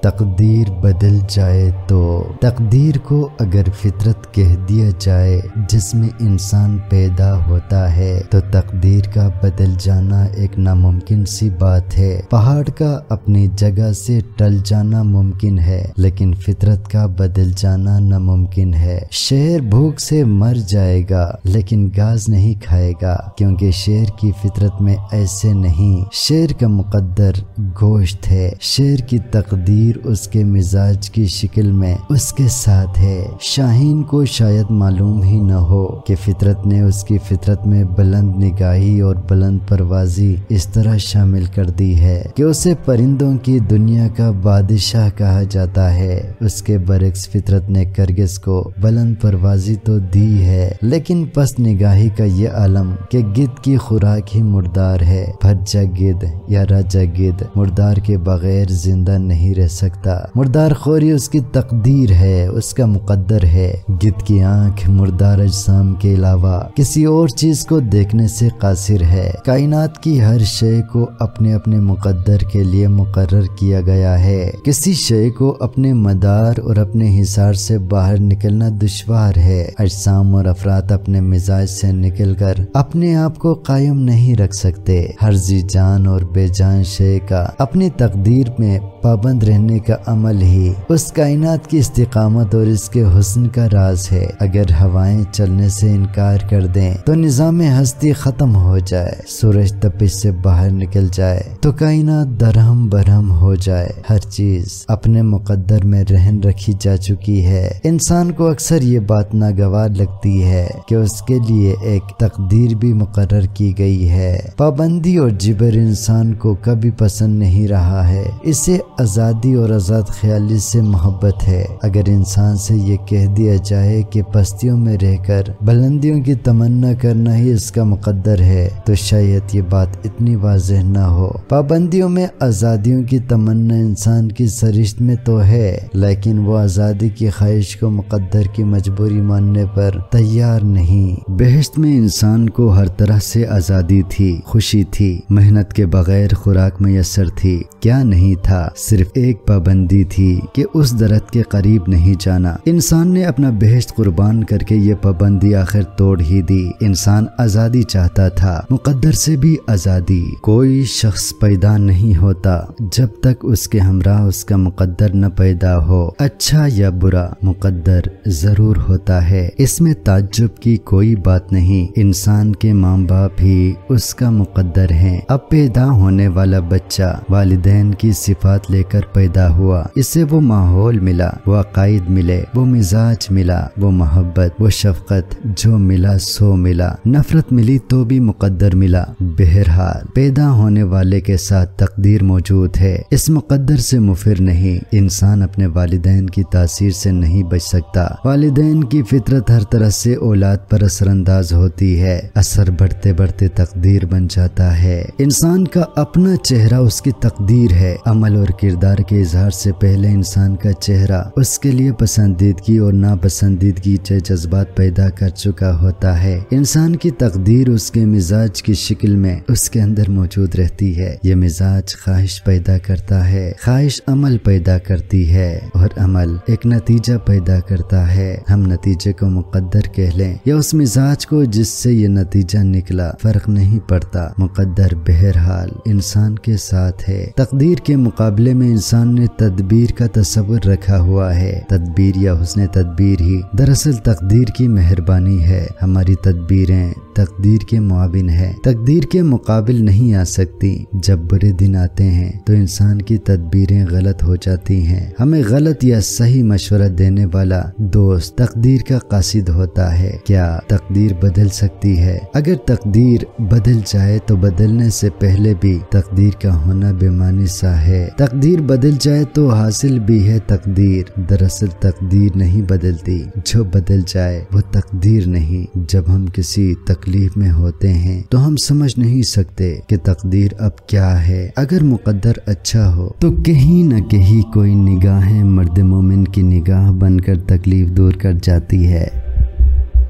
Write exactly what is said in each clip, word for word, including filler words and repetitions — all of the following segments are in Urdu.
تقدیر بدل جائے تو تقدیر کو اگر فطرت کہہ دیا جائے جس میں انسان پیدا ہوتا ہے تو تقدیر کا بدل جانا ایک ناممکن سی بات ہے۔ پہاڑ کا اپنی جگہ سے ٹل جانا ممکن ہے لیکن فطرت کا بدل جانا ناممکن ہے۔ شیر بھوک سے مر جائے گا لیکن گھاس نہیں کھائے گا کیونکہ شیر کی فطرت میں ایسے نہیں۔ شیر کا مقدر گوشت ہے، شیر کی تقدیر اس کے مزاج کی شکل میں اس کے ساتھ ہے۔ شاہین کو شاید معلوم ہی نہ ہو کہ فطرت نے اس کی فطرت میں بلند نگاہی اور بلند پروازی اس طرح شامل کر دی ہے کہ اسے پرندوں کی دنیا کا بادشاہ کہا جاتا ہے۔ اس کے برعکس فطرت نے کرگس کو بلند پروازی تو دی ہے لیکن پس نگاہی کا یہ عالم کہ گدھ کی خوراک ہی مردار ہے۔ بھجا گدھ یا راجا گدھ مردار کے بغیر زندہ نہیں رہ سکتا۔ مردار خوری اس کی تقدیر ہے، اس کا مقدر ہے۔ گدھ کی آنکھ مردار اجسام کے علاوہ کسی اور چیز کو دیکھنے سے قاصر ہے۔ کائنات کی ہر شے کو اپنے اپنے مقدر کے لیے مقرر کیا گیا ہے۔ کسی شے کو اپنے مدار اور اپنے حصار سے باہر نکلنا دشوار ہے۔ اجسام اور افراد اپنے مزاج سے نکل کر اپنے آپ کو قائم نہیں رکھ سکتے۔ ہر ذی جان اور بے جان شے کا اپنی تقدیر میں پابند رہنے کا عمل ہی اس کائنات کی استقامت اور اس کے حسن کا راز ہے۔ اگر ہوائیں چلنے سے انکار کر دیں تو نظام ہستی ختم ہو جائے، سورج تپش سے باہر نکل جائے تو کائنات درہم برہم ہو جائے۔ ہر چیز اپنے مقدر میں رہن رکھی جا چکی ہے۔ انسان کو اکثر یہ بات ناگوار لگتی ہے کہ اس کے لیے ایک تقدیر بھی مقرر کی گئی ہے۔ پابندی اور جبر انسان کو کبھی پسند نہیں رہا ہے، اسے آزادی اور آزاد خیالی سے محبت ہے۔ اگر انسان سے یہ کہہ دیا جائے کہ پستیوں میں رہ کر بلندیوں کی تمنا کرنا ہی اس کا مقدر ہے تو شاید یہ بات اتنی واضح نہ ہو۔ پابندیوں میں آزادیوں کی تمنا انسان کی سرشت میں تو ہے لیکن وہ آزادی کی خواہش کو مقدر کی مجبوری ماننے پر تیار نہیں۔ بہشت میں انسان کو ہر طرح سے آزادی تھی، خوشی تھی، محنت کے بغیر خوراک میسر تھی۔ کیا نہیں تھا؟ صرف ایک پابندی تھی کہ اس درخت کے قریب نہیں جانا۔ انسان نے اپنا بہشت قربان کر کے یہ پابندی آخر توڑ ہی دی۔ انسان آزادی چاہتا تھا، مقدر سے بھی آزادی۔ کوئی شخص پیدا نہیں ہوتا جب تک اس کے ہمراہ اس کا مقدر نہ پیدا ہو۔ اچھا یا برا مقدر ضرور ہوتا ہے، اس میں تعجب کی کوئی بات نہیں۔ انسان کے ماں باپ ہی اس کا مقدر ہیں۔ اب پیدا ہونے والا بچہ والدین کی صفات لے کر پیدا ہوا، اسے وہ ماحول ملا، وہ عقائد ملے، وہ مزاج ملا، وہ محبت، وہ شفقت، جو ملا سو ملا۔ نفرت ملی تو بھی مقدر ملا۔ بہرحال پیدا ہونے والے کے ساتھ تقدیر موجود ہے، اس مقدر سے مفر نہیں۔ انسان اپنے والدین کی تاثیر سے نہیں بچ سکتا۔ والدین کی فطرت ہر طرح سے اولاد پر اثر انداز ہوتی ہے، اثر بڑھتے بڑھتے تقدیر بن جاتا ہے۔ انسان کا اپنا چہرہ اس کی تقدیر ہے۔ عمل اور کردار کے اظہار سے پہلے انسان کا چہرہ اس کے لیے پسندیدگی اور ناپسندیدگی کے جذبات پیدا کر چکا ہوتا ہے۔ انسان کی تقدیر اس کے مزاج کی شکل میں اس کے اندر موجود رہتی ہے۔ یہ مزاج خواہش پیدا کرتا ہے، خواہش عمل پیدا کرتی ہے اور عمل ایک نتیجہ پیدا کرتا ہے۔ ہم نتیجے کو مقدر کہہ لیں یا اس مزاج کو جس سے یہ نتیجہ نکلا، فرق نہیں پڑتا۔ مقدر بہرحال انسان کے ساتھ ہے۔ تقدیر کے مقابلے میں انسان نے تدبیر کا تصور رکھا ہوا ہے۔ تدبیر یا حسن تدبیر ہی دراصل تقدیر کی مہربانی ہے۔ ہماری تدبیریں تقدیر کے معاون ہے، تقدیر کے مقابل نہیں آ سکتی۔ جب برے دن آتے ہیں تو انسان کی تدبیریں غلط ہو جاتی ہیں۔ ہمیں غلط یا صحیح مشورہ دینے والا دوست تقدیر کا قاصد ہوتا ہے۔ کیا تقدیر بدل سکتی ہے؟ اگر تقدیر بدل جائے تو بدلنے سے پہلے بھی تقدیر کا ہونا بے معنی سا ہے۔ تقدیر بدل جائے تو حاصل بھی ہے تقدیر۔ دراصل تقدیر نہیں بدلتی، جو بدل جائے وہ تقدیر نہیں۔ جب ہم کسی تکلیف میں ہوتے ہیں تو ہم سمجھ نہیں سکتے کہ تقدیر اب کیا ہے۔ اگر مقدر اچھا ہو تو کہیں نہ کہیں کوئی نگاہیں مرد مومن کی نگاہ بن کر تکلیف دور کر جاتی ہے۔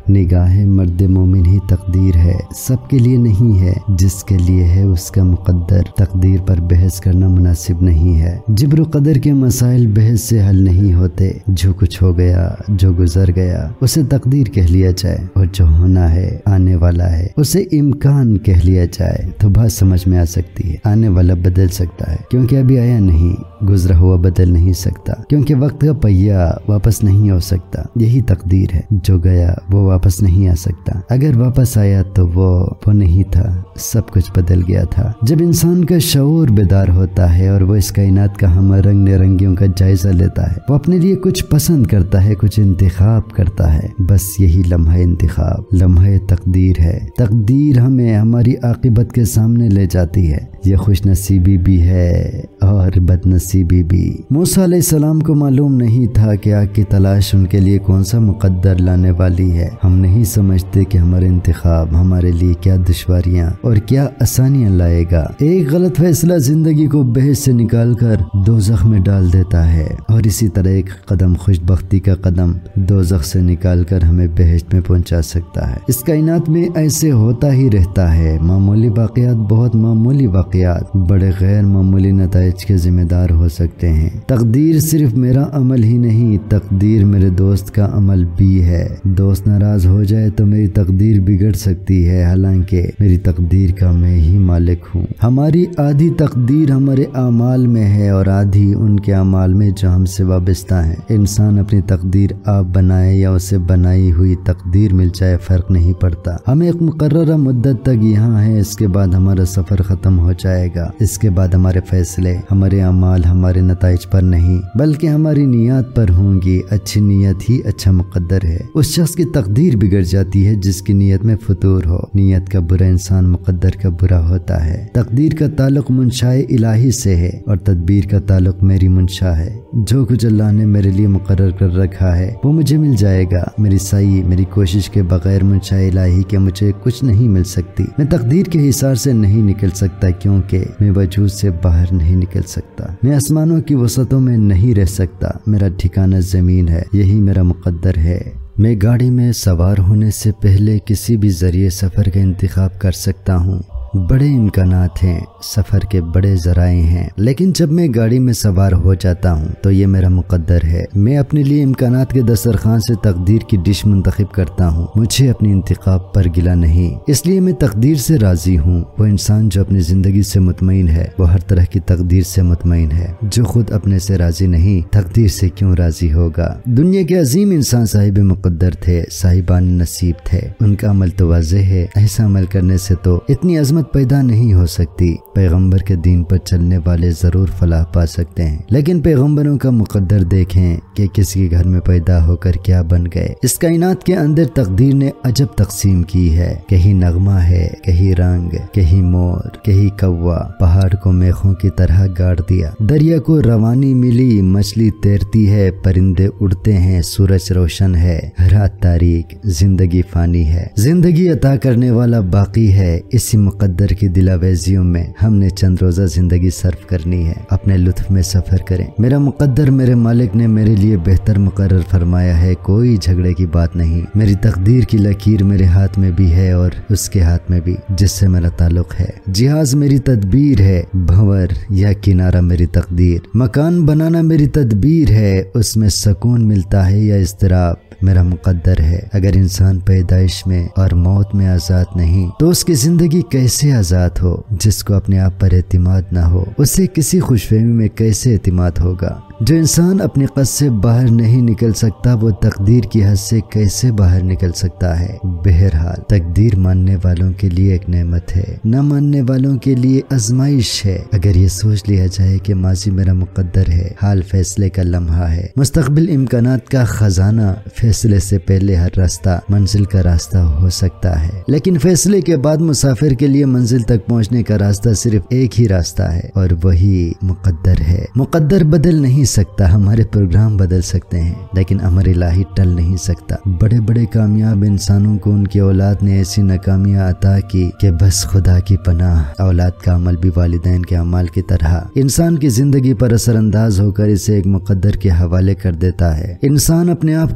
نگاہ مرد مومن ہی تقدیر ہے، سب کے لیے نہیں ہے، جس کے لیے ہے اس کا مقدر۔ تقدیر پر بحث کرنا مناسب نہیں ہے۔ جبر و قدر کے مسائل بحث سے حل نہیں ہوتے۔ جو کچھ ہو گیا، جو گزر گیا، اسے تقدیر کہہ لیا جائے، اور جو ہونا ہے، آنے والا ہے، اسے امکان کہہ لیا جائے تو بات سمجھ میں آ سکتی ہے۔ آنے والا بدل سکتا ہے کیونکہ ابھی آیا نہیں، گزرا ہوا بدل نہیں سکتا کیونکہ وقت کا پہیہ واپس نہیں ہو سکتا، یہی تقدیر ہے۔ جو گیا وہ واپس نہیں آ سکتا، اگر واپس آیا تو وہ وہ نہیں تھا، سب کچھ بدل گیا تھا۔ جب انسان کا شعور بیدار ہوتا ہے اور وہ اس کائنات کا ہم رنگ نرنگیوں کا جائزہ لیتا ہے، وہ اپنے لیے کچھ پسند کرتا ہے، کچھ انتخاب کرتا ہے، بس یہی لمحہ انتخاب، لمحہ تقدیر ہے۔ تقدیر ہمیں ہماری عاقبت کے سامنے لے جاتی ہے، یہ خوش نصیبی بھی ہے اور بد نصیبی بھی۔ موسیٰ علیہ السلام کو معلوم نہیں تھا کہ آگ کی تلاش ان کے لیے کون سا مقدر لانے والی ہے۔ ہم نہیں سمجھتے کہ ہمارے انتخاب ہمارے لیے کیا دشواریاں اور کیا آسانیاں لائے گا۔ ایک غلط فیصلہ زندگی کو بہشت سے نکال کر دوزخ میں ڈال دیتا ہے، اور اسی طرح ایک قدم خوش بختی کا قدم دوزخ سے نکال کر ہمیں بہشت میں پہنچا سکتا ہے۔ اس کائنات میں ایسے ہوتا ہی رہتا ہے، معمولی واقعات بہت معمولی واقعات بڑے غیر معمولی نتائج کے ذمہ دار ہو سکتے ہیں۔ تقدیر صرف میرا عمل ہی نہیں، تقدیر میرے دوست کا عمل بھی ہے۔ دوست ناراض ہو جائے تو میری تقدیر بگڑ سکتی ہے، حالانکہ میری تقدیر کا میں ہی مالک ہوں۔ ہماری آدھی تقدیر ہمارے اعمال میں ہے اور آدھی ان کے اعمال میں جو ہم سے وابستہ ہیں۔ انسان اپنی تقدیر آپ بنائے یا اسے بنائی ہوئی تقدیر مل جائے، فرق نہیں پڑتا۔ ہم ایک مقررہ مدت تک یہاں ہیں، اس کے بعد ہمارا سفر ختم ہو جائے گا۔ اس کے بعد ہمارے فیصلے، ہمارے اعمال ہمارے نتائج پر نہیں بلکہ ہماری نیت پر ہوں گی۔ اچھی نیت ہی اچھا مقدر ہے۔ اس شخص کی تقدیر بگڑ جاتی ہے جس کی نیت میں فتور ہو۔ نیت کا برا انسان مقدر کا برا ہوتا ہے۔ تقدیر کا تعلق منشاء الہی سے ہے اور تدبیر کا تعلق میری منشا ہے۔ جو کچھ اللہ نے میرے لیے مقرر کر رکھا ہے وہ مجھے مل جائے گا۔ میری سعی، میری کوشش کے بغیر منشاء الہی کے مجھے کچھ نہیں مل سکتی۔ میں تقدیر کے حصار سے نہیں نکل سکتا کیونکہ میں وجود سے باہر نہیں نکل سکتا۔ میں آسمانوں کی وسعتوں میں نہیں رہ سکتا، میرا ٹھکانہ زمین ہے، یہی میرا مقدر ہے۔ میں گاڑی میں سوار ہونے سے پہلے کسی بھی ذریعے سفر کا انتخاب کر سکتا ہوں۔ بڑے امکانات ہیں، سفر کے بڑے ذرائع ہیں، لیکن جب میں گاڑی میں سوار ہو جاتا ہوں تو یہ میرا مقدر ہے۔ میں اپنے لیے امکانات کے دسترخوان سے تقدیر کی ڈش منتخب کرتا ہوں۔ مجھے اپنی انتخاب پر گلہ نہیں، اس لیے میں تقدیر سے راضی ہوں۔ وہ انسان جو اپنی زندگی سے مطمئن ہے وہ ہر طرح کی تقدیر سے مطمئن ہے۔ جو خود اپنے سے راضی نہیں، تقدیر سے کیوں راضی ہوگا؟ دنیا کے عظیم انسان صاحب مقدر تھے، صاحبان نصیب تھے۔ ان کا عمل تو واضح ہے، ایسا عمل کرنے سے تو اتنی عظمت پیدا نہیں ہو سکتی۔ پیغمبر کے دین پر چلنے والے ضرور فلاح پا سکتے ہیں، لیکن پیغمبروں کا مقدر دیکھیں کہ کسی کے گھر میں پیدا ہو کر کیا بن گئے۔ اس کائنات کے اندر تقدیر نے عجب تقسیم کی ہے، کہیں نغمہ ہے، کہیں رنگ، کہیں مور، کہیں کوا۔ پہاڑ کو میخوں کی طرح گاڑ دیا، دریا کو روانی ملی، مچھلی تیرتی ہے، پرندے اڑتے ہیں، سورج روشن ہے، رات تاریک، زندگی فانی ہے۔ زندگی عطا کرنے والا باقی ہے۔ اسی مقدر کی دلاویزیوں میں ہم نے چند روزہ زندگی صرف کرنی ہے، اپنے لطف میں سفر کریں۔ میرا مقدر، میرے مالک نے میرے لیے بہتر مقرر فرمایا ہے، کوئی جھگڑے کی بات نہیں۔ میری تقدیر کی لکیر میرے ہاتھ میں بھی ہے اور اس کے ہاتھ میں بھی جس سے میرا تعلق ہے۔ جہاز میری تدبیر ہے، بھنور یا کنارہ میری تقدیر۔ مکان بنانا میری تدبیر ہے، اس میں سکون ملتا ہے یا اضطراب میرا مقدر ہے۔ اگر انسان پیدائش میں اور موت میں آزاد نہیں تو اس کی زندگی کیسے آزاد ہو؟ جس کو اپنے آپ پر اعتماد نہ ہو اسے کسی خوش فہمی میں کیسے اعتماد ہوگا؟ جو انسان اپنی قصد سے باہر نہیں نکل سکتا وہ تقدیر کی حد سے کیسے باہر نکل سکتا ہے؟ بہرحال تقدیر ماننے والوں کے لیے ایک نعمت ہے، نہ ماننے والوں کے لیے آزمائش ہے۔ اگر یہ سوچ لیا جائے کہ ماضی میرا مقدر ہے، حال فیصلے کا لمحہ ہے، مستقبل امکانات کا خزانہ، فیصلے سے پہلے ہر راستہ منزل کا راستہ ہو سکتا ہے، لیکن فیصلے کے بعد مسافر کے لیے منزل تک پہنچنے کا راستہ صرف ایک ہی راستہ ہے اور وہی مقدر ہے۔ مقدر بدل نہیں سکتا، ہمارے پروگرام بدل سکتے ہیں لیکن امر الہی ٹل نہیں سکتا۔ بڑے بڑے کامیاب انسانوں کو ان کی اولاد نے ایسی ناکامیاں عطا کی کہ بس خدا کی پناہ، اولاد کا عمل بھی والدین کے اعمال کی طرح انسان کی زندگی پر اثر انداز ہو کر اسے ایک مقدر کے حوالے کر دیتا ہے۔ انسان اپنے آپ کو کہاں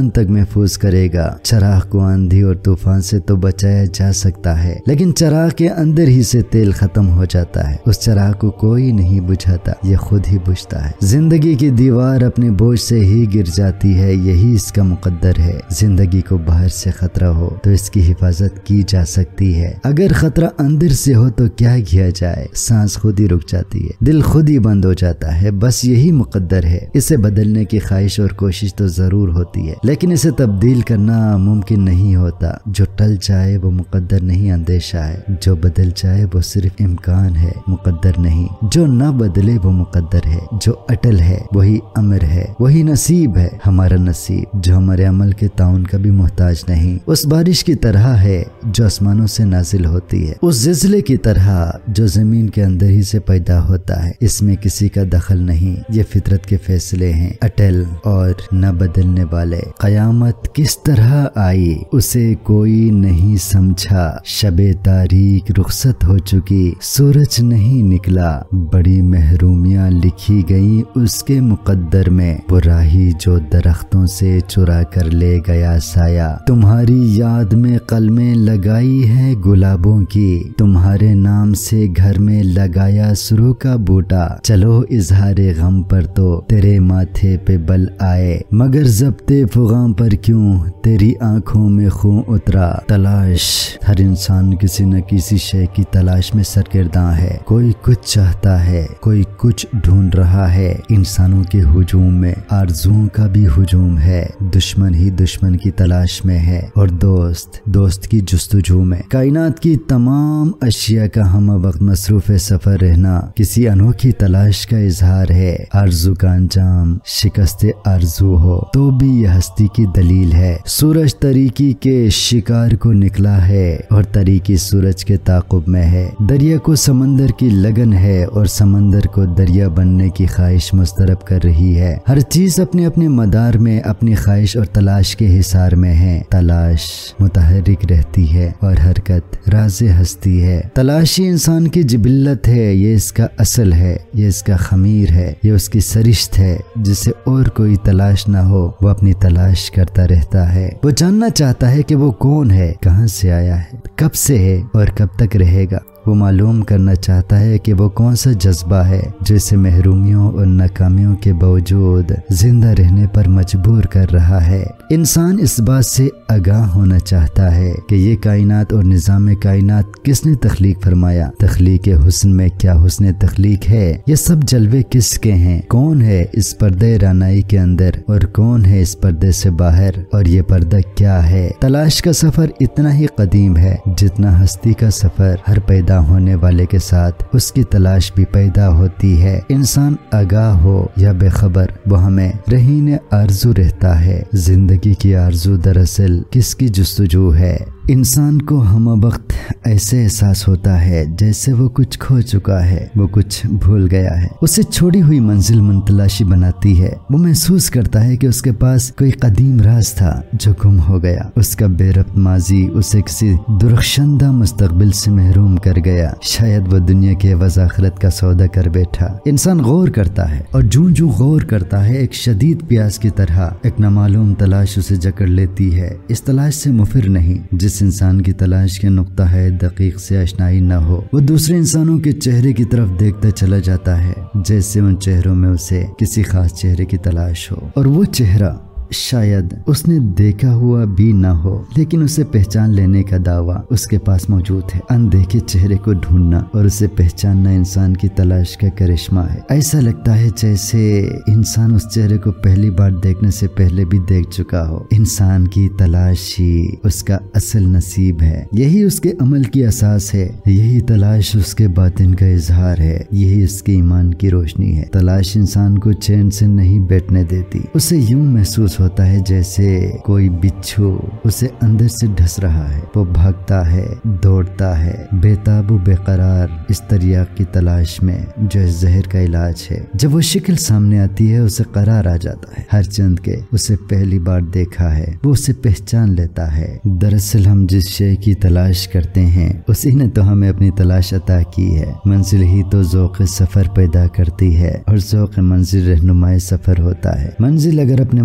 جان تک محفوظ کرے گا۔ چراغ کو آندھی اور طوفان سے تو بچایا جا سکتا ہے، لیکن چراغ کے اندر ہی سے تیل ختم ہو جاتا ہے، اس چراغ کو کوئی نہیں بجھاتا، یہ خود ہی بجھتا ہے۔ زندگی کی دیوار اپنے بوجھ سے ہی گر جاتی ہے، یہی اس کا مقدر ہے۔ زندگی کو باہر سے خطرہ ہو تو اس کی حفاظت کی جا سکتی ہے، اگر خطرہ اندر سے ہو تو کیا کیا جائے؟ سانس خود ہی رک جاتی ہے، دل خود ہی بند ہو جاتا ہے، بس یہی مقدر ہے۔ اسے بدلنے کی خواہش اور کوشش تو ضرور ہوتی ہے، لیکن اسے تبدیل کرنا ممکن نہیں ہوتا۔ جو ٹل جائے وہ مقدر نہیں، اندیشہ ہے، جو بدل جائے وہ صرف امکان ہے، مقدر نہیں۔ جو نہ بدلے وہ مقدر ہے، جو اٹل ہے وہی امر ہے، وہی نصیب ہے، ہمارا نصیب جو ہمارے عمل کے تعاون کا بھی محتاج نہیں۔ اس بارش کی طرح ہے جو آسمانوں سے نازل ہوتی ہے، اس زلزلے کی طرح جو زمین کے اندر ہی سے پیدا ہوتا ہے، اس میں کسی کا دخل نہیں، یہ فطرت کے فیصلے ہیں، اٹل اور نہ بدلنے والے۔ قیامت کس طرح آئی اسے کوئی نہیں سمجھا، شب تاریک رخصت ہو چکی، سورج نہیں نکلا، بڑی محرومیاں لکھی گئیں اس کے مقدر میں، وہ راہی جو درختوں سے چرا کر لے گیا سایہ، تمہاری یاد میں قلمیں لگائی ہیں گلابوں کی، تمہارے نام سے گھر میں لگایا سرو کا بوٹا، چلو اظہار غم پر تو تیرے ماتھے پہ بل آئے، مگر ضبط فغاں پر کیوں تیری آنکھوں میں خون اترا۔ تلاش، ہر انسان کسی نہ کسی شے کی تلاش میں سرگرداں ہے، کوئی کچھ چاہتا ہے، کوئی کچھ ڈھونڈ رہا ہے۔ انسانوں کے ہجوم میں آرزوؤں کا بھی ہجوم ہے، دشمن ہی دشمن کی تلاش میں ہے، اور دوست دوست کی جستجو میں۔ کائنات کی تمام اشیاء کا ہم وقت مصروف سفر رہنا کسی انوکھی تلاش کا اظہار ہے۔ آرزو کا انجام شکست آرزو ہو تو بھی یہ ہستی کی دلیل ہے۔ سورج طریقی کے شکار کو نکلا ہے اور طریقی سورج کے تعاقب میں ہے، دریا کو سمندر کی لگن ہے اور سمندر کو دریا بننے کی خواہش مسترب کر رہی ہے۔ ہر چیز اپنے اپنے مدار میں اپنی خواہش اور تلاش کے حصار میں ہے۔ تلاش متحرک رہتی ہے اور حرکت راز ہستی ہے۔ تلاشی انسان کی جبلت ہے، یہ اس کا اصل ہے، یہ اس کا خمیر ہے، یہ اس کی سرشت ہے۔ جسے اور کوئی تلاش نہ ہو وہ اپنی تلاش کرتا رہتا ہے، وہ جاننا چاہتا ہے کہ وہ کون ہے، کہاں سے آیا ہے، کب سے ہے اور کب تک رہے گا۔ وہ معلوم کرنا چاہتا ہے کہ وہ کون سا جذبہ ہے جو اسے محرومیوں اور ناکامیوں کے باوجود زندہ رہنے پر مجبور کر رہا ہے۔ انسان اس بات سے آگاہ ہونا چاہتا ہے کہ یہ کائنات اور نظام کائنات کس نے تخلیق فرمایا، تخلیق حسن میں کیا حسن تخلیق ہے، یہ سب جلوے کس کے ہیں، کون ہے اس پردے رانائی کے اندر اور کون ہے اس پردے سے باہر، اور یہ پردہ کیا ہے۔ تلاش کا سفر اتنا ہی قدیم ہے جتنا ہستی کا سفر، ہر پیدا ہونے والے کے ساتھ اس کی تلاش بھی پیدا ہوتی ہے۔ انسان آگاہ ہو یا بے خبر وہ ہمیں رہین آرزو رہتا ہے۔ زندگی کی آرزو دراصل کس کی جستجو ہے؟ انسان کو ہم وقت ایسے احساس ہوتا ہے جیسے وہ کچھ کھو چکا ہے، وہ کچھ بھول گیا ہے، اسے چھوڑی ہوئی منزل منتلاشی بناتی ہے۔ وہ محسوس کرتا ہے کہ اس کے پاس کوئی قدیم راز تھا جو گم ہو گیا، اس کا بے ربط ماضی اسے کسی درخشندہ مستقبل سے محروم کر گیا، شاید وہ دنیا کے عوض آخرت کا سودا کر بیٹھا۔ انسان غور کرتا ہے اور جوں جوں غور کرتا ہے ایک شدید پیاس کی طرح ایک نامعلوم تلاش اسے جکڑ لیتی ہے۔ اس تلاش سے مفر نہیں، جس انسان کی تلاش کے نقطہ ہے دقیق سے آشنائی نہ ہو، وہ دوسرے انسانوں کے چہرے کی طرف دیکھتا چلا جاتا ہے جیسے ان چہروں میں اسے کسی خاص چہرے کی تلاش ہو، اور وہ چہرہ شاید اس نے دیکھا ہوا بھی نہ ہو، لیکن اسے پہچان لینے کا دعویٰ اس کے پاس موجود ہے۔ اندیکھے چہرے کو ڈھونڈنا اور اسے پہچاننا انسان کی تلاش کا کرشمہ ہے۔ ایسا لگتا ہے جیسے انسان اس چہرے کو پہلی بار دیکھنے سے پہلے بھی دیکھ چکا ہو۔ انسان کی تلاش ہی اس کا اصل نصیب ہے، یہی اس کے عمل کی اساس ہے، یہی تلاش اس کے باطن کا اظہار ہے، یہی اس کے ایمان کی روشنی ہے۔ تلاش انسان کو چین سے نہیں بیٹھنے دیتی، اسے یوں محسوس ہوتا ہے جیسے کوئی بچھو اسے اندر سے ڈھس رہا ہے، وہ بھاگتا ہے، دوڑتا ہے، بے تاب و بے قرار اس تریاق کی تلاش میں جو اس زہر کا علاج ہے۔ جب وہ شکل سامنے آتی ہے اسے قرار آ جاتا ہے، ہر چند کے اسے پہلی بار دیکھا ہے وہ اسے پہچان لیتا ہے۔ دراصل ہم جس شے کی تلاش کرتے ہیں اسی نے تو ہمیں اپنی تلاش عطا کی ہے۔ منزل ہی تو ذوق سفر پیدا کرتی ہے اور ذوق منزل رہنمائے سفر ہوتا ہے۔ منزل اگر اپنے مسافر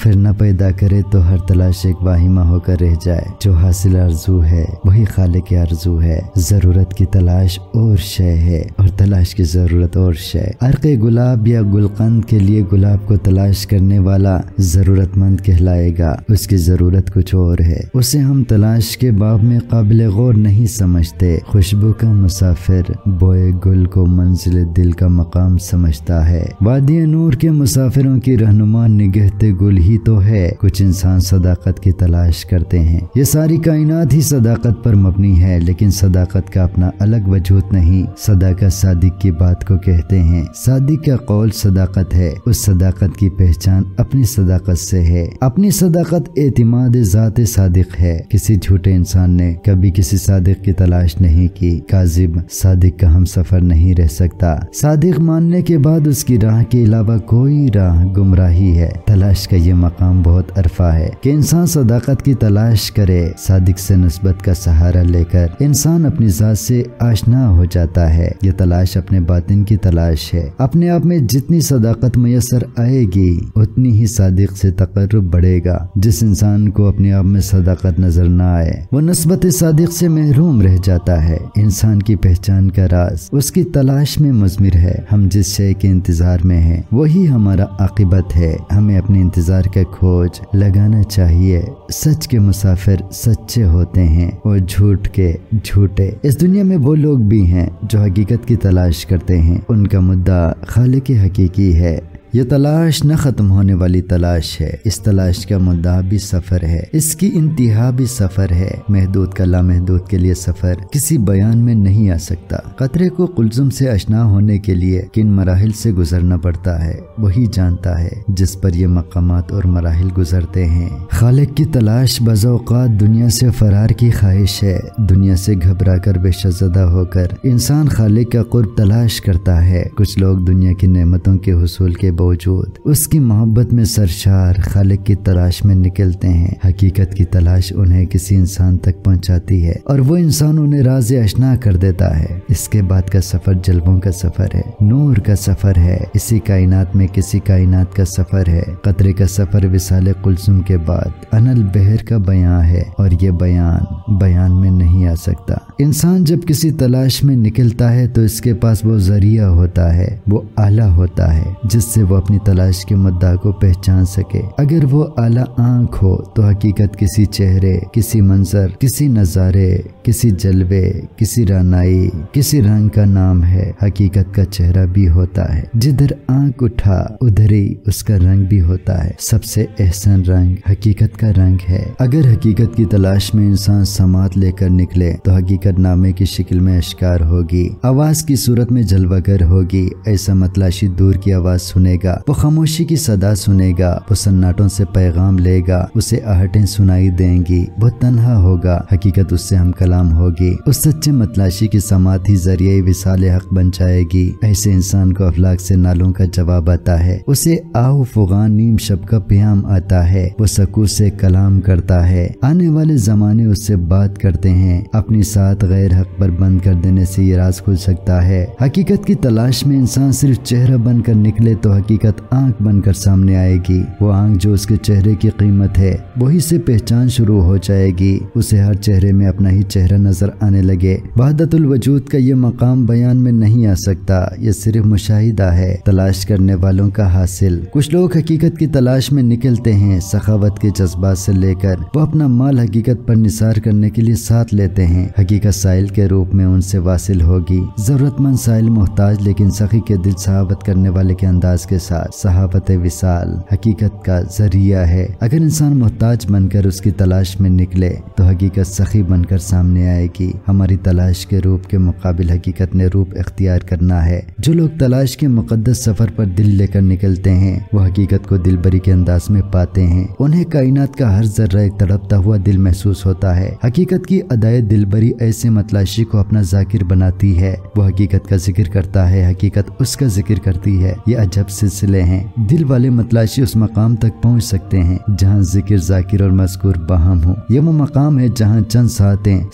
پھر نہ پیدا کرے تو ہر تلاش ایک واہمہ ہو کر رہ جائے۔ جو حاصل آرزو ہے وہی خالق آرزو ہے۔ ضرورت کی تلاش اور شے ہے اور تلاش کی ضرورت اور شے۔ عرق گلاب یا گلقند کے لیے گلاب کو تلاش کرنے والا ضرورت مند کہلائے گا، اس کی ضرورت کچھ اور ہے، اسے ہم تلاش کے باب میں قابل غور نہیں سمجھتے۔ خوشبو کا مسافر بوئے گل کو منزل دل کا مقام سمجھتا ہے۔ وادی نور کے مسافروں کی رہنما نگہتے گل ہی تو ہے۔ کچھ انسان صداقت کی تلاش کرتے ہیں، یہ ساری کائنات ہی صداقت پر مبنی ہے، لیکن صداقت کا اپنا الگ وجود نہیں۔ صداقت صادق کی بات کو کہتے ہیں، صادق کا قول صداقت ہے۔ اس صداقت کی پہچان اپنی صداقت سے ہے۔ اپنی صداقت اعتماد ذات صادق ہے۔ کسی جھوٹے انسان نے کبھی کسی صادق کی تلاش نہیں کی۔ کاذب صادق کا ہم سفر نہیں رہ سکتا۔ صادق ماننے کے بعد اس کی راہ کے علاوہ کوئی راہ گمراہی ہے۔ تلاش کا یہ مقام بہت عرفہ ہے کہ انسان صداقت کی تلاش کرے۔ صادق سے نسبت کا سہارا لے کر انسان اپنی ذات سے آشنا ہو جاتا ہے۔ یہ تلاش اپنے باطن کی تلاش ہے۔ اپنے آپ میں جتنی صداقت میسر آئے گی اتنی ہی صادق سے تقرب بڑھے گا۔ جس انسان کو اپنے آپ میں صداقت نظر نہ آئے وہ نسبت صادق سے محروم رہ جاتا ہے۔ انسان کی پہچان کا راز اس کی تلاش میں مضمر ہے۔ ہم جس شے کے انتظار میں ہیں وہی ہمارا عاقبت ہے۔ ہمیں اپنے انتظار کا کھوج لگانا چاہیے۔ سچ کے مسافر سچے ہوتے ہیں اور جھوٹ کے جھوٹے۔ اس دنیا میں وہ لوگ بھی ہیں جو حقیقت کی تلاش کرتے ہیں، ان کا مدعا خالق حقیقی ہے۔ یہ تلاش نہ ختم ہونے والی تلاش ہے۔ اس تلاش کا مدعا بھی سفر ہے، اس کی انتہا بھی سفر ہے۔ محدود کا لامحدود کے لیے سفر کسی بیان میں نہیں آ سکتا۔ قطرے کو قلزم سے آشنا ہونے کے لیے کن مراحل سے گزرنا پڑتا ہے وہی جانتا ہے جس پر یہ مقامات اور مراحل گزرتے ہیں۔ خالق کی تلاش بعض اوقات دنیا سے فرار کی خواہش ہے۔ دنیا سے گھبرا کر بے شزدہ ہو کر انسان خالق کا قرب تلاش کرتا ہے۔ کچھ لوگ دنیا کی نعمتوں کے حصول کے باوجود اس کی محبت میں سرشار خالق کی تلاش میں نکلتے ہیں۔ حقیقت کی تلاش انہیں کسی انسان تک پہنچاتی ہے اور وہ انسان انہیں راز آشنا کر دیتا ہے۔ اس کے بعد کا سفر جلووں کا سفر ہے، نور کا سفر ہے، اسی کائنات میں کسی کائنات کا سفر ہے۔ قطرے کا سفر وصال قلزم کے بعد انل بحر کا بیان ہے اور یہ بیان بیان میں نہیں آ سکتا۔ انسان جب کسی تلاش میں نکلتا ہے تو اس کے پاس وہ ذریعہ ہوتا ہے، وہ آلہ ہوتا ہے جس سے وہ اپنی تلاش کے مدعا کو پہچان سکے۔ اگر وہ اعلیٰ آنکھ ہو تو حقیقت کسی چہرے، کسی منظر، کسی نظارے، کسی جلوے، کسی رانائی، کسی رنگ کا نام ہے۔ حقیقت کا چہرہ بھی ہوتا ہے، جدھر آنکھ اٹھا ادھر ہی اس کا رنگ بھی ہوتا ہے۔ سب سے احسن رنگ حقیقت کا رنگ ہے۔ اگر حقیقت کی تلاش میں انسان سماعت لے کر نکلے تو حقیقت نامے کی شکل میں اشکار ہوگی، آواز کی صورت میں جلوہ گر ہوگی۔ ایسا متلاشی دور کی آواز سنے گا، وہ خاموشی کی صدا سنے گا، وہ سناٹوں سے پیغام لے گا، اسے آہٹیں سنائی دیں گی، وہ تنہا ہوگا، حقیقت اس سے ہم کلام ہوگی۔ اس سچے متلاشی کی سماعت ہی ذریعہ وصال حق بن جائے گی۔ ایسے انسان کو افلاک سے نالوں کا جواب آتا ہے، اسے آہو فغان نیم شب کا پیام آتا ہے، وہ سکوت سے کلام کرتا ہے۔ آنے والے زمانے اس سے بات کرتے ہیں۔ اپنی ساتھ غیر حق پر بند کر دینے سے یہ راز کھل سکتا ہے۔ حقیقت کی تلاش میں انسان صرف چہرہ بن کر نکلے تو حقیقت آنکھ بن کر سامنے آئے گی۔ وہ آنکھ جو اس کے چہرے کی قیمت ہے وہی سے پہچان شروع ہو جائے گی۔ اسے ہر چہرے میں اپنا ہی چہرہ نظر آنے لگے۔ وحدت الوجود کا یہ مقام بیان میں نہیں آ سکتا، یہ صرف مشاہدہ ہے تلاش کرنے والوں کا حاصل۔ کچھ لوگ حقیقت کی تلاش میں نکلتے ہیں، سخاوت کے جذبات سے لے کر وہ اپنا مال حقیقت پر نثار کرنے کے لیے ساتھ لیتے ہیں۔ حقیقت سائل کے روپ میں ان سے واصل ہوگی۔ ضرورت مند سائل محتاج لیکن سخی کے دل صحابت کرنے والے کے انداز کے ساتھ صحابت وصال حقیقت کا ذریعہ ہے۔ اگر انسان محتاج بن کر اس کی تلاش میں نکلے تو حقیقت سخی بن کر سامنے آئے گی۔ ہماری تلاش کے روپ کے مقابل حقیقت نے روپ اختیار کرنا ہے۔ جو لوگ تلاش کے مقدس سفر پر دل لے کر نکلتے ہیں وہ حقیقت کو دل بری کے انداز میں پاتے ہیں۔ انہیں کائنات کا ہر ذرہ ایک تڑپتا ہوا دل محسوس ہوتا ہے۔ حقیقت کی ادائے دل بری ایسے متلاشی کو اپنا ذاکر بناتی ہے۔ وہ حقیقت کا ذکر کرتا ہے، حقیقت اس کا ذکر کرتی ہے۔ یہ عجب سلسلے ہیں۔ دل والے متلاشی اس مقام تک پہنچ سکتے ہیں جہاں ذکر ذاکر اور مذکور باہم ہو۔ یہ وہ مقام ہے جہاں چند ساعتیں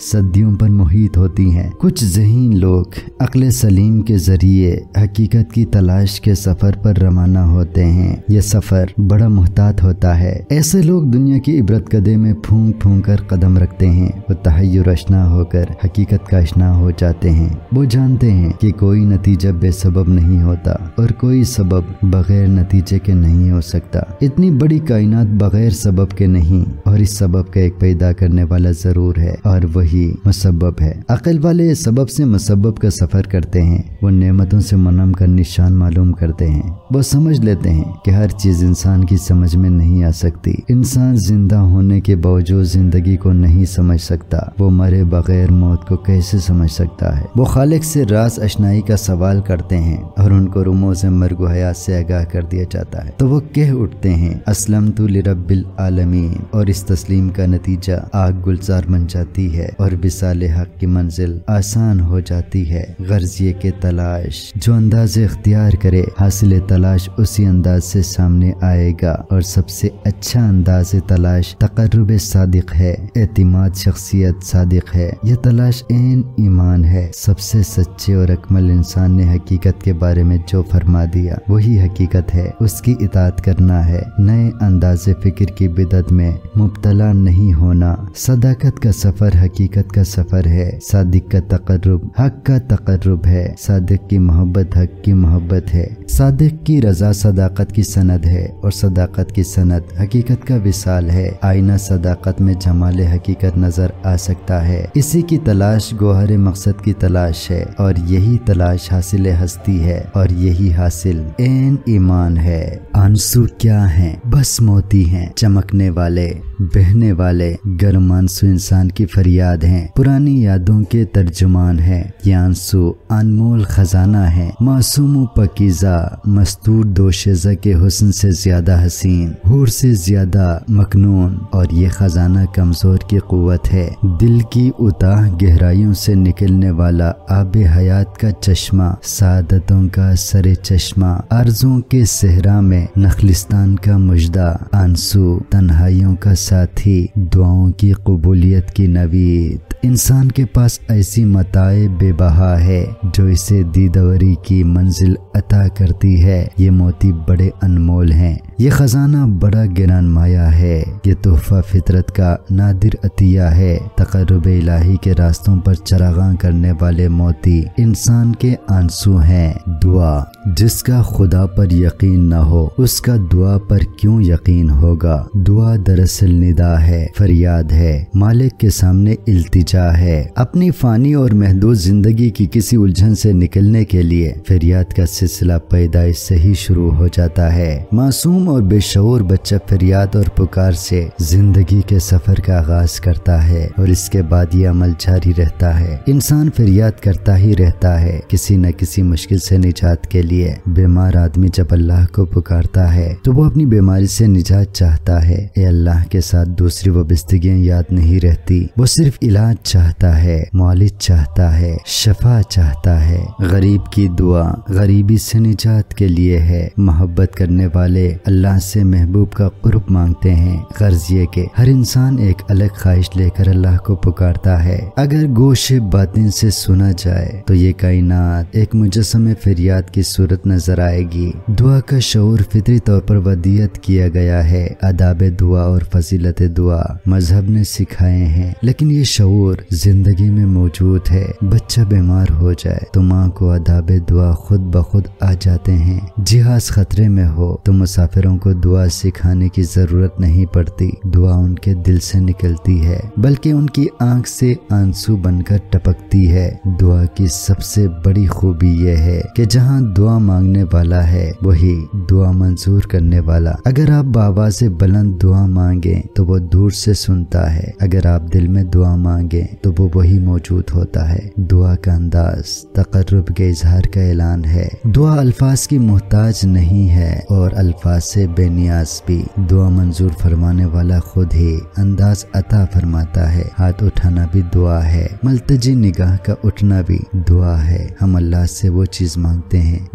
सदियों पर मुहित होती हैं। कुछ ज़हीन लोग अक्ल सलीम के जरिए हकीकत की तलाश के सफर पर रवाना होते हैं। यह सफर बड़ा मुहतात होता है। ऐसे लोग दुनिया की इबरत कदे में फूंक फूंक कर कदम रखते हैं। वो तहय्युर अशना होकर हकीकत का अशना हो जाते हैं। वो जानते हैं कि कोई नतीजा बेसबब नहीं होता और कोई सबब बगैर नतीजे के नहीं हो सकता। इतनी बड़ी कायनात बगैर सबब के नहीं, और इस सबब का एक पैदा करने वाला जरूर है और वही मुसब्बब है। अक्ल वाले सबब से मुसब्बब का सफर करते हैं। वो नेमतों से मुनम का निशान मालूम करते हैं। वो समझ लेते हैं कि हर चीज इंसान की समझ में नहीं आ सकती। इंसान जिंदा होने के बावजूद जिंदगी को नहीं समझ सकता। वो मरे बगैर मौत को कैसे समझ सकता है। वो खालिक से राज अशनाई का सवाल करते हैं और उनको रुमूज़ मर्ग व हयात से आगाह कर दिया जाता है। तो वो कह उठते हैं अस्लमतु लिरब्बिल आलमीन, और इस तस्लीम का नतीजा आग गुलजार बन जाती है और विसाले हक की मंजिल आसान हो जाती है। गर्जिए के तलाश जो अंदाज इख्तियार करे, हासिल तलाश उसी अंदाज से सामने आएगा, और सबसे अच्छा अंदाज तलाश तकर्रुब सादिक है, एतिमाद शख्सियत सादिक है। यह तलाश एन ईमान है। सबसे सच्चे और अकमल इंसान ने हकीकत के बारे में जो फरमा दिया वही हकीकत है, उसकी इताअत करना है। नए अंदाज़े फिक्र की बिदत में मुब्तला नहीं होना। सदाकत का सफर हकीकत का सफर है। सादिक का तकर्रुब हक का तकर्रुब है। सादिक की मोहब्बत हक की मोहब्बत है। सादिक की रजा सदाकत की सनद है, और सदाकत की सनद हकीकत का विसाल है। आईना सदाकत में जमाल हकीकत नजर आ सकता है। इसी की तलाश गोहर मकसद की तलाश है, और यही तलाश हासिल हस्ती है, और यही हासिल एन ईमान है। आंसू क्या हैं? बस मोती हैं, चमकने वाले, बहने वाले। गर्म आंसू इंसान की फरियाद हैं, पुरानी यादों के तर्जुमान हैं। ये आंसू अनमोल खजाना है, मासूम पकीज़ा, मस्तूर दोशेज़ा के हुस्न से ज्यादा हसीन, हूर से ज्यादा मकनून। और ये खजाना कमजोर की कुव्वत है। दिल की उताह गहराइयों से निकलने वाला आबे हयात का चश्मा, सादतों का सरे चश्मा, अर्ज़ों के सहरा में नखलिस्तान का मुजदा। आंसू तन्हाइयों का साथी, दुआओं की कबूलियत की नवीद। इंसान के पास ऐसी मताए बेबहा है जो इसे दीदावरी की मंजिल अता करती है। ये मोती बड़े अनमोल हैं। ये खजाना बड़ा गिरान माया है। ये तोहफा फितरत का नादिर अतिया है। तकर्रुब इलाही के रास्तों पर चरागां करने वाले मोती इंसान के आंसू हैं। दुआ जिसका खुदा पर यकीन न हो उसका दुआ पर क्यों यकीन होगा। दुआ दरअसल निदा है, फरियाद है, मालिक के सामने इल्तिजा है। अपनी फानी और महदूद जिंदगी की किसी उलझन से निकलने के लिए फरियाद का सिलसिला पैदाइश से ही शुरू हो जाता है। मासूम और बेशऊर बच्चा फरियाद और पुकार से जिंदगी के सफर का आगाज करता है, और इसके बाद ये अमल जारी रहता है। इंसान फरियाद करता ही रहता है किसी न किसी मुश्किल से निजात के लिए। बीमार आदमी जब अल्लाह को पुकारता है तो वो अपनी बीमारी से निजात चाहता है। ए अल्लाह के साथ दूसरी वबस्तगियां याद नहीं रहती। वो सिर्फ इलाज चाहता है, मौलिद चाहता है, शफा चाहता है। गरीब की दुआ गरीबी से निजात के लिए है। मोहब्बत करने वाले अल्लाह से महबूब का कुर्ब मांगते हैं। गर्ज ये के हर इंसान एक अलग ख्वाहिश लेकर अल्लाह को पुकारता है। अगर गोशे बातिन से सुना जाए तो ये कायनात एक मुजस्समे फरियाद की सूरत नजर आएगी। दुआ का शऊर फितरी तौर पर वदियत किया गया है। आदाब दुआ और फजीलत दुआ मजहब ने सिखाए हैं, लेकिन ये शऊर जिंदगी में मौजूद है। बच्चा बीमार हो जाए तो माँ को आदाब दुआ खुद ब खुद आ जाते हैं। जिहाज खतरे में हो तो मुसाफिरों को दुआ सिखाने की जरूरत नहीं पड़ती। दुआ उनके दिल से निकलती है, बल्कि उनकी आंख से आंसू बनकर टपकती है। दुआ की सबसे बड़ी खूबी यह है कि जहाँ दुआ मांगने वाला है वही दुआ मंजूर करने वाला। अगर आप बाबा से बुलंद दुआ मांगे तो वो दूर से सुनता है। अगर आप दिल में दुआ मांगे तो वो वही मौजूद होता है। दुआ का अंदाज तकर्रुब के इजहार का ऐलान है। दुआ अल्फाज की मोहताज नहीं है और अल्फाज से बेनियाज भी। दुआ मंजूर फरमाने वाला खुद ही अंदाज अता फरमाता है। हाथ उठाना भी दुआ है, मल्तजी निगाह का उठना भी दुआ है। हम अल्लाह से वो चीज मांगते हैं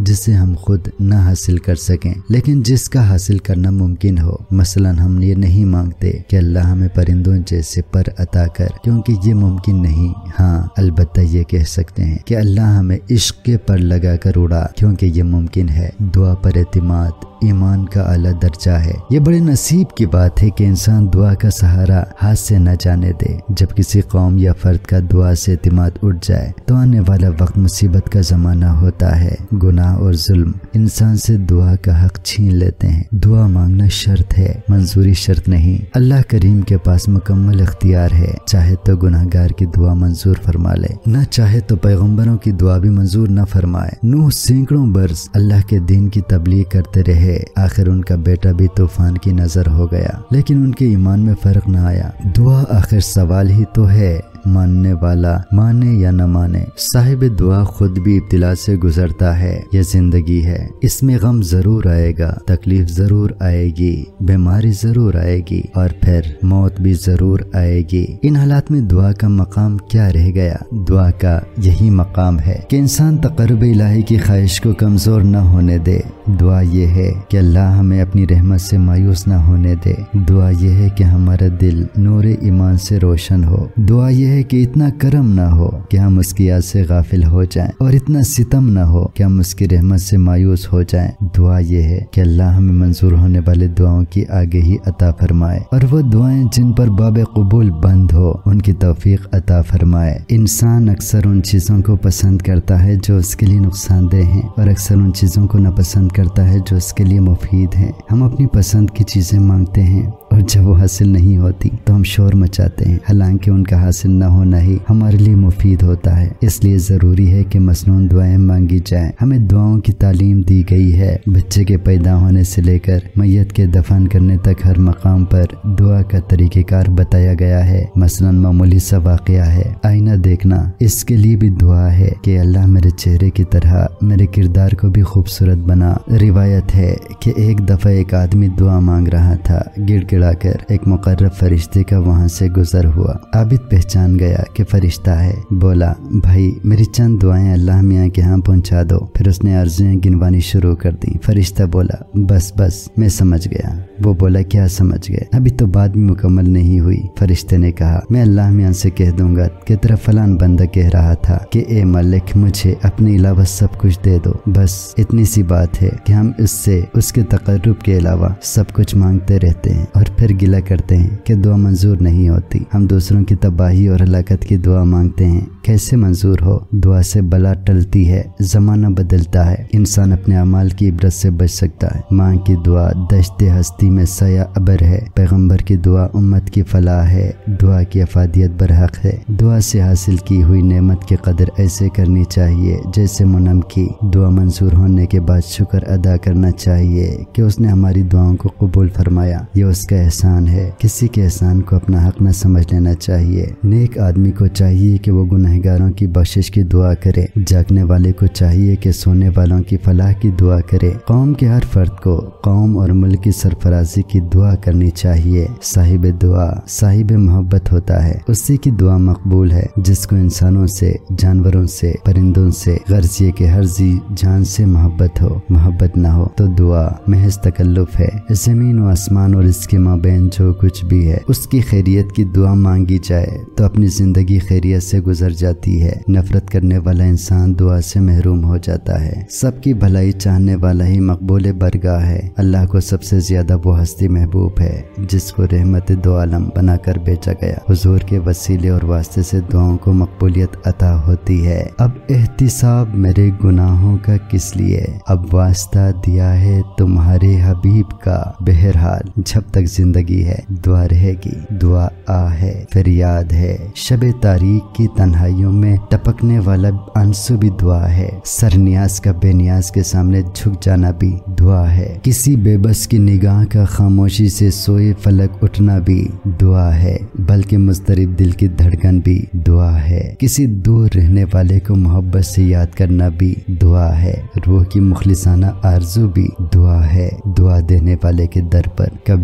جسے ہم خود نہ حاصل کر سکیں لیکن جس کا حاصل کرنا ممکن ہو۔ مثلا ہم یہ نہیں مانگتے کہ اللہ ہمیں پرندوں جیسے پر عطا کر، کیونکہ یہ ممکن نہیں۔ ہاں البتہ یہ کہہ سکتے ہیں کہ اللہ ہمیں عشق کے پر لگا کر اڑا، کیونکہ یہ ممکن ہے۔ دعا پر اعتماد ایمان کا اعلیٰ درجہ ہے۔ یہ بڑے نصیب کی بات ہے کہ انسان دعا کا سہارا ہاتھ سے نہ جانے دے۔ جب کسی قوم یا فرد کا دعا سے اعتماد اٹھ جائے تو آنے والا وقت مصیبت کا زمانہ ہوتا ہے۔ گناہ اور ظلم انسان سے دعا کا حق چھین لیتے ہیں۔ دعا مانگنا شرط ہے، منظوری شرط نہیں۔ اللہ کریم کے پاس مکمل اختیار ہے، چاہے تو گناہ گار کی دعا منظور فرما لے، نہ چاہے تو پیغمبروں کی دعا بھی منظور نہ فرمائے۔ نوح سینکڑوں برس اللہ کے دین کی تبلیغ کرتے رہے، آخر ان کا بیٹا بھی طوفان کی نظر ہو گیا، لیکن ان کے ایمان میں فرق نہ آیا۔ دعا آخر سوال ہی تو ہے، ماننے والا مانے یا نہ مانے۔ صاحب دعا خود بھی ابتلا سے گزرتا ہے۔ یہ زندگی ہے، اس میں غم ضرور آئے گا، تکلیف ضرور آئے گی، بیماری ضرور آئے گی، اور پھر موت بھی ضرور آئے گی۔ ان حالات میں دعا کا مقام کیا رہ گیا؟ دعا کا یہی مقام ہے کہ انسان تقرب الہی کی خواہش کو کمزور نہ ہونے دے۔ دعا یہ ہے کہ اللہ ہمیں اپنی رحمت سے مایوس نہ ہونے دے۔ دعا یہ ہے کہ ہمارا دل نور ایمان سے روشن ہو۔ دعا یہ ہے کہ اتنا کرم نہ ہو کہ ہم اس کی یاد سے غافل ہو جائیں، اور اتنا ستم نہ ہو کہ ہم اس کی رحمت سے مایوس ہو جائیں۔ دعا یہ ہے کہ اللہ ہمیں منظور ہونے والے دعاؤں کی آگہی عطا فرمائے، اور وہ دعائیں جن پر باب قبول بند ہو ان کی توفیق عطا فرمائے۔ انسان اکثر ان چیزوں کو پسند کرتا ہے جو اس کے لیے نقصان دہ ہیں، اور اکثر ان چیزوں کو ناپسند کرتا ہے جو اس کے لیے مفید ہیں۔ ہم اپنی پسند کی چیزیں مانگتے ہیں، اور جب وہ حاصل نہیں ہوتی تو ہم شور مچاتے ہیں، حالانکہ ان کا حاصل نہ ہونا ہی ہمارے لیے مفید ہوتا ہے۔ اس لیے ضروری ہے کہ مسنون دعائیں مانگی جائیں۔ ہمیں دعاؤں کی تعلیم دی گئی ہے۔ بچے کے پیدا ہونے سے لے کر میت کے دفن کرنے تک ہر مقام پر دعا کا طریقہ کار بتایا گیا ہے۔ مثلا معمولی سا واقعہ ہے، آئینہ دیکھنا، اس کے لیے بھی دعا ہے کہ اللہ میرے چہرے کی طرح میرے کردار کو بھی خوبصورت بنا۔ روایت ہے کہ ایک دفعہ ایک آدمی دعا مانگ رہا تھا، گڑ گڑا کر ایک مقرب فرشتے کا وہاں سے گزر ہوا۔ عابد پہچان گیا کہ فرشتہ ہے، بولا بھائی میری چند دعائیں اللہ میاں کے ہاں پہنچا دو۔ پھر اس نے عرضیں گنوانی شروع کر دی۔ فرشتہ بولا بس بس میں سمجھ گیا۔ وہ بولا کیا سمجھ گئے؟ ابھی تو بات بھی مکمل نہیں ہوئی۔ فرشتے نے کہا میں اللہ میاں سے کہہ دوں گا کہ تیرا فلان بندہ کہہ رہا تھا کہ اے مالک مجھے اپنے علاوہ سب کچھ دے دو۔ بس اتنی سی بات ہے کہ ہم اس سے اس کے تقرب کے علاوہ سب کچھ مانگتے رہتے ہیں اور پھر گلہ کرتے ہیں کہ دعا منظور نہیں ہوتی۔ ہم دوسروں کی تباہی اور ہلاکت کی دعا مانگتے ہیں، کیسے منظور ہو؟ دعا سے بلا ٹلتی ہے، زمانہ بدلتا ہے، انسان اپنے اعمال کی عبرت سے بچ سکتا ہے۔ ماں کی دعا دشت ہستی میں سایہ ابر ہے، پیغمبر کی دعا امت کی فلاح ہے۔ دعا کی افادیت برحق ہے۔ دعا سے حاصل کی ہوئی نعمت کی قدر ایسے کرنی چاہیے جیسے منعم کی۔ دعا منظور ہونے کے بعد شکر ادا کرنا چاہیے کہ اس نے ہماری دعاؤں کو قبول فرمایا، یہ اس کا احسان ہے۔ کسی کے احسان کو اپنا حق نہ سمجھ لینا چاہیے۔ نیک آدمی کو چاہیے کہ وہ گنہگاروں کی بخشش کی دعا کرے، جاگنے والے کو چاہیے کہ سونے والوں کی فلاح کی دعا کرے۔ قوم کے ہر فرد کو قوم اور ملک کی سرفرازی کی دعا کرنی چاہیے۔ صاحب دعا صاحب محبت ہوتا ہے، اسی کی دعا مقبول ہے جس کو انسانوں سے، جانوروں سے، پرندوں سے، غرض یہ کہ ہر ذی جان سے محبت ہو۔ محبت نہ ہو تو دعا محض تکلف ہے۔ زمین و آسمان اور اس کے مابین جو کچھ بھی ہے اس کی خیریت کی دعا مانگی جائے تو اپنی زندگی خیریت سے گزر جاتی ہے۔ نفرت کرنے والا انسان دعا سے محروم ہو جاتا ہے۔ سب کی بھلائی چاہنے والا ہی مقبول برگاہ ہے۔ اللہ کو سب سے زیادہ وہ ہستی محبوب ہے جس کو رحمت دو عالم بنا کر بیچا گیا۔ حضور کے وسیلے اور واسطے سے دعاؤں کو مقبولیت عطا ہوتی ہے۔ اب احتساب میرے گناہوں کا کس لیے، اب واسطہ دیا ہے تمہارے حبیب کا۔ بہرحال جب تک زندگی ہے دعا رہے گی۔ دعا آ ہے، فریاد ہے، شب تاریک کی تنہائیوں میں ٹپکنے والا آنسو بھی دعا ہے۔ سر نیاز کا بے نیاز کے سامنے جھک جانا بھی دعا ہے۔ کسی بے بس کی نگاہ کا خاموشی سے سوئے فلک اٹھنا بھی دعا ہے، بلکہ مضطرب دل کی دھڑکن بھی دعا ہے۔ کسی دور رہنے والے کو محبت سے یاد کرنا بھی دعا ہے۔ روح کی مخلصانہ آرزو بھی دعا ہے۔ دعا دینے والے کے در پر کبھی ہم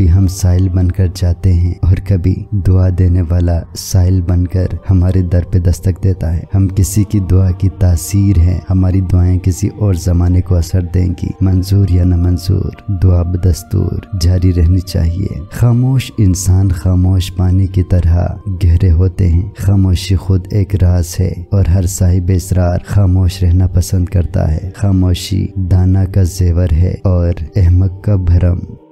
سائل بن کر جاتے ہیں اور کبھی دعا دینے والا سائل بن کر ہمارے در پہ دستک دیتا ہے۔ ہم کسی کی دعا کی تاثیر ہے، ہماری دعائیں کسی اور زمانے کو اثر دیں گی، منظور یا نہ منظور، دعا بدستور جاری رہنی چاہیے۔ خاموش انسان خاموش پانی کی طرح گہرے ہوتے ہیں۔ خاموشی خود ایک راز ہے اور ہر صاحب اسرار خاموش رہنا پسند کرتا ہے۔ خاموشی دانا کا زیور ہے اور احمق کا بھرم۔